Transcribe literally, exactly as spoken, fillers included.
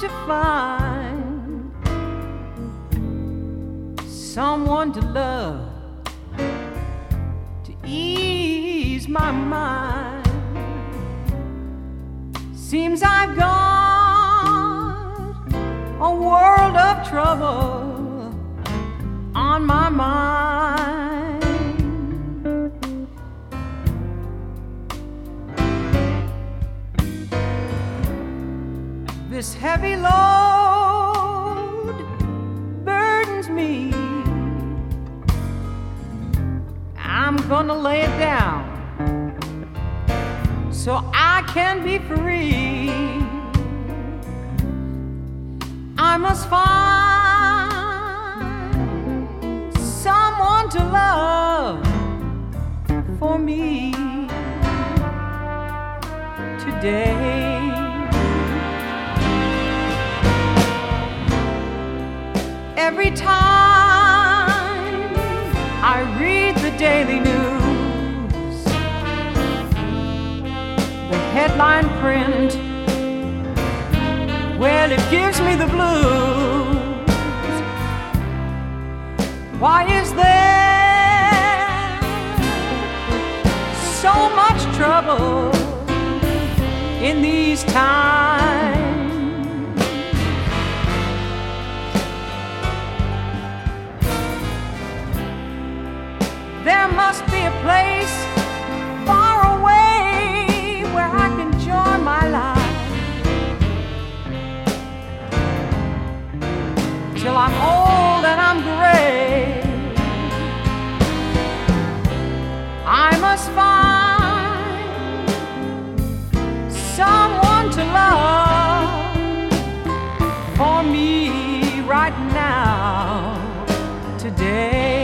to find someone to love, to ease my mind. Seems I've got a world of trouble on my mind. This heavy load burdens me. I'm gonna lay it down so I can be free. I must find someone to love for me today. Every time I read the daily news, the headline print, well, it gives me the blues. Why is there so much trouble in these times? There must be a place far away where I can join my life till I'm old and I'm gray. I must find someone to love for me right now, today.